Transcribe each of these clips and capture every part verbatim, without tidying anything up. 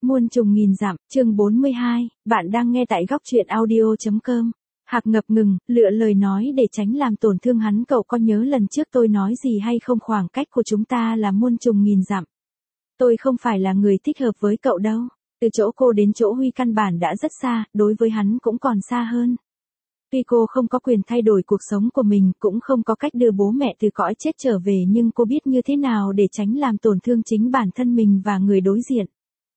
Muôn trùng nghìn dặm, chương bốn mươi hai, bạn đang nghe tại góc truyện audio.com. Hạc ngập ngừng, lựa lời nói để tránh làm tổn thương hắn. Cậu có nhớ lần trước tôi nói gì hay không? Khoảng cách của chúng ta là muôn trùng nghìn dặm. Tôi không phải là người thích hợp với cậu đâu. Từ chỗ cô đến chỗ Huy căn bản đã rất xa, đối với hắn cũng còn xa hơn. Tuy cô không có quyền thay đổi cuộc sống của mình, cũng không có cách đưa bố mẹ từ cõi chết trở về, nhưng cô biết như thế nào để tránh làm tổn thương chính bản thân mình và người đối diện.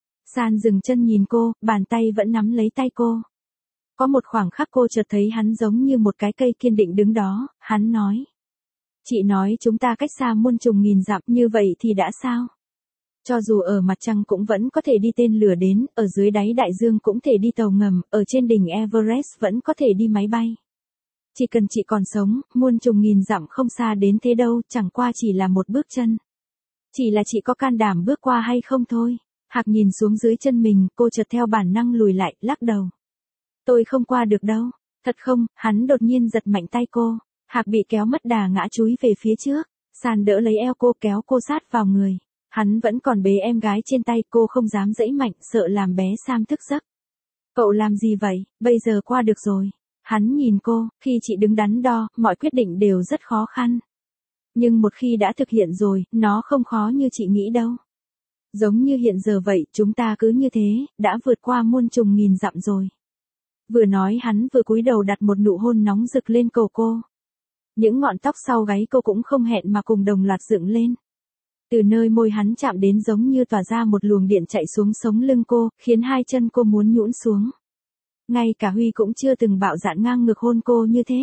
San dừng chân nhìn cô, bàn tay vẫn nắm lấy tay cô. Có một khoảng khắc cô chợt thấy hắn giống như một cái cây kiên định đứng đó. Hắn nói: chị nói chúng ta cách xa muôn trùng nghìn dặm, như vậy thì đã sao? Cho dù ở mặt trăng cũng vẫn có thể đi tên lửa đến, ở dưới đáy đại dương cũng thể đi tàu ngầm, ở trên đỉnh Everest vẫn có thể đi máy bay. Chỉ cần chị còn sống, muôn trùng nghìn dặm không xa đến thế đâu, chẳng qua chỉ là một bước chân. Chỉ là chị có can đảm bước qua hay không thôi. Hạc nhìn xuống dưới chân mình, cô chợt theo bản năng lùi lại, lắc đầu. Tôi không qua được đâu. Thật không? Hắn đột nhiên giật mạnh tay cô. Hạc bị kéo mất đà ngã chúi về phía trước. San đỡ lấy eo cô, kéo cô sát vào người. Hắn vẫn còn bế em gái trên tay, cô không dám giãy mạnh, sợ làm bé Sam thức giấc. Cậu làm gì vậy? Bây giờ qua được rồi. Hắn nhìn cô, khi chị đứng đắn đo, mọi quyết định đều rất khó khăn. Nhưng một khi đã thực hiện rồi, nó không khó như chị nghĩ đâu. Giống như hiện giờ vậy, chúng ta cứ như thế, đã vượt qua muôn trùng nghìn dặm rồi. Vừa nói hắn vừa cúi đầu đặt một nụ hôn nóng rực lên cổ cô. Những ngọn tóc sau gáy cô cũng không hẹn mà cùng đồng loạt dựng lên. Từ nơi môi hắn chạm đến giống như tỏa ra một luồng điện chạy xuống sống lưng cô, khiến hai chân cô muốn nhũn xuống. Ngay cả Huy cũng chưa từng bạo dạn ngang ngược hôn cô như thế.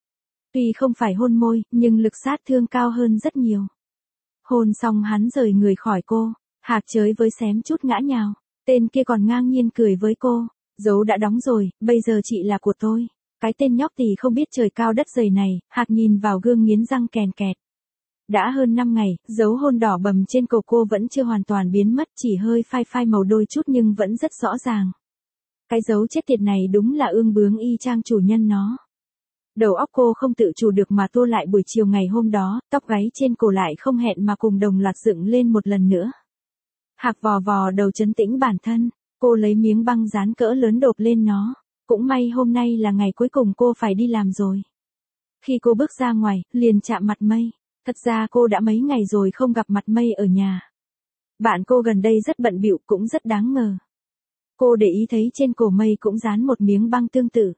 Tuy không phải hôn môi, nhưng lực sát thương cao hơn rất nhiều. Hôn xong hắn rời người khỏi cô. Hạc chới với xém chút ngã nhào. Tên kia còn ngang nhiên cười với cô. Dấu đã đóng rồi, bây giờ chị là của tôi. Cái tên nhóc tỳ không biết trời cao đất dày này. Hạc nhìn vào gương nghiến răng kèn kẹt. Đã hơn năm ngày, dấu hôn đỏ bầm trên cổ cô vẫn chưa hoàn toàn biến mất, chỉ hơi phai phai màu đôi chút nhưng vẫn rất rõ ràng. Cái dấu chết tiệt này đúng là ương bướng y chang chủ nhân nó. Đầu óc cô không tự chủ được mà tua lại buổi chiều ngày hôm đó, tóc gáy trên cổ lại không hẹn mà cùng đồng loạt dựng lên một lần nữa. Hạc vò vò đầu trấn tĩnh bản thân, cô lấy miếng băng dán cỡ lớn độp lên nó. Cũng may hôm nay là ngày cuối cùng cô phải đi làm rồi. Khi cô bước ra ngoài, liền chạm mặt Mây. Thật ra cô đã mấy ngày rồi không gặp mặt Mây ở nhà. Bạn cô gần đây rất bận bịu, cũng rất đáng ngờ. Cô để ý thấy trên cổ Mây cũng dán một miếng băng tương tự.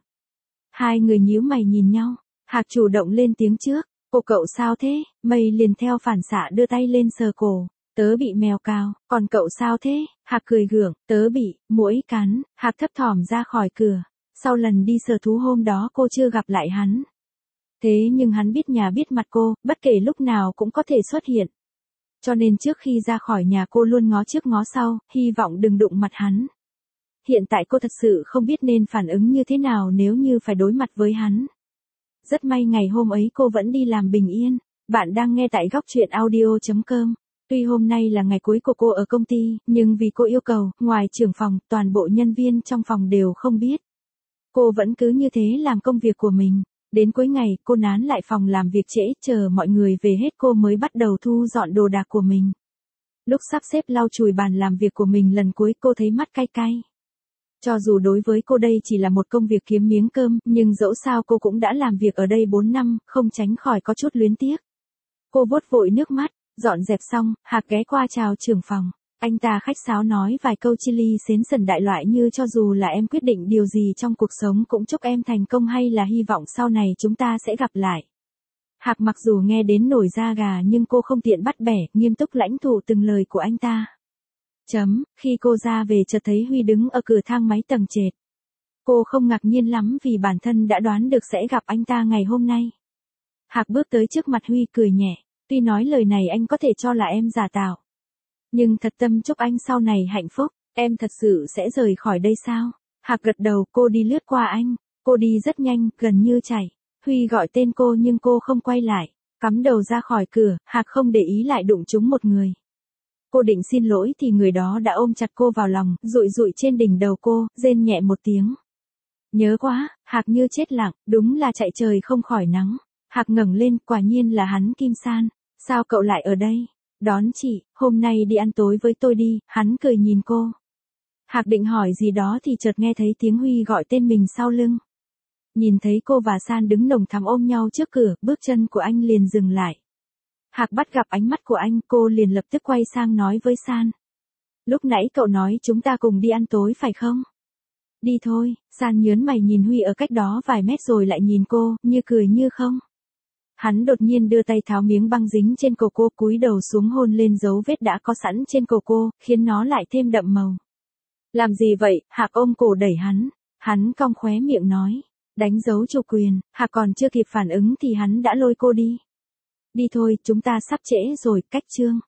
Hai người nhíu mày nhìn nhau. Hạc chủ động lên tiếng trước. Cô cậu sao thế? Mây liền theo phản xạ đưa tay lên sờ cổ. Tớ bị mèo cào, còn cậu sao thế? Hạc cười gượng, tớ bị muỗi cắn. Hạc thấp thỏm ra khỏi cửa. Sau lần đi sờ thú hôm đó cô chưa gặp lại hắn. Thế nhưng hắn biết nhà biết mặt cô, bất kể lúc nào cũng có thể xuất hiện. Cho nên trước khi ra khỏi nhà cô luôn ngó trước ngó sau, hy vọng đừng đụng mặt hắn. Hiện tại cô thật sự không biết nên phản ứng như thế nào nếu như phải đối mặt với hắn. Rất may ngày hôm ấy cô vẫn đi làm bình yên. Bạn đang nghe tại góc truyện audio.com. Tuy hôm nay là ngày cuối của cô ở công ty, nhưng vì cô yêu cầu, ngoài trưởng phòng, toàn bộ nhân viên trong phòng đều không biết. Cô vẫn cứ như thế làm công việc của mình. Đến cuối ngày, cô nán lại phòng làm việc trễ, chờ mọi người về hết cô mới bắt đầu thu dọn đồ đạc của mình. Lúc sắp xếp lau chùi bàn làm việc của mình lần cuối cô thấy mắt cay cay. Cho dù đối với cô đây chỉ là một công việc kiếm miếng cơm, nhưng dẫu sao cô cũng đã làm việc ở đây bốn năm, không tránh khỏi có chút luyến tiếc. Cô vuốt vội nước mắt, dọn dẹp xong, Hạc ghé qua chào trưởng phòng. Anh ta khách sáo nói vài câu chi ly xến sần đại loại như cho dù là em quyết định điều gì trong cuộc sống cũng chúc em thành công hay là hy vọng sau này chúng ta sẽ gặp lại. Hạc mặc dù nghe đến nổi da gà nhưng cô không tiện bắt bẻ, nghiêm túc lãnh thụ từng lời của anh ta. Chấm, khi cô ra về chợt thấy Huy đứng ở cửa thang máy tầng trệt. Cô không ngạc nhiên lắm vì bản thân đã đoán được sẽ gặp anh ta ngày hôm nay. Hạc bước tới trước mặt Huy cười nhẹ, tuy nói lời này anh có thể cho là em giả tạo. Nhưng thật tâm chúc anh sau này hạnh phúc, em thật sự sẽ rời khỏi đây sao? Hạc gật đầu, cô đi lướt qua anh, cô đi rất nhanh, gần như chạy. Huy gọi tên cô nhưng cô không quay lại, cắm đầu ra khỏi cửa, Hạc không để ý lại đụng trúng một người. Cô định xin lỗi thì người đó đã ôm chặt cô vào lòng, dụi dụi trên đỉnh đầu cô, rên nhẹ một tiếng. Nhớ quá, Hạc như chết lặng, đúng là chạy trời không khỏi nắng. Hạc ngẩng lên, quả nhiên là hắn Kim San. Sao cậu lại ở đây? Đón chị, hôm nay đi ăn tối với tôi đi, hắn cười nhìn cô. Hạc định hỏi gì đó thì chợt nghe thấy tiếng Huy gọi tên mình sau lưng. Nhìn thấy cô và San đứng nồng thắm ôm nhau trước cửa, bước chân của anh liền dừng lại. Hạc bắt gặp ánh mắt của anh, cô liền lập tức quay sang nói với San. Lúc nãy cậu nói chúng ta cùng đi ăn tối phải không? Đi thôi, San nhớn mày nhìn Huy ở cách đó vài mét rồi lại nhìn cô, như cười như không. Hắn đột nhiên đưa tay tháo miếng băng dính trên cổ cô, cúi đầu xuống hôn lên dấu vết đã có sẵn trên cổ cô, khiến nó lại thêm đậm màu. Làm gì vậy? Hạc ôm cổ đẩy hắn. Hắn cong khóe miệng nói. Đánh dấu chủ quyền. Hạc còn chưa kịp phản ứng thì hắn đã lôi cô đi. Đi thôi, chúng ta sắp trễ rồi, cách chương.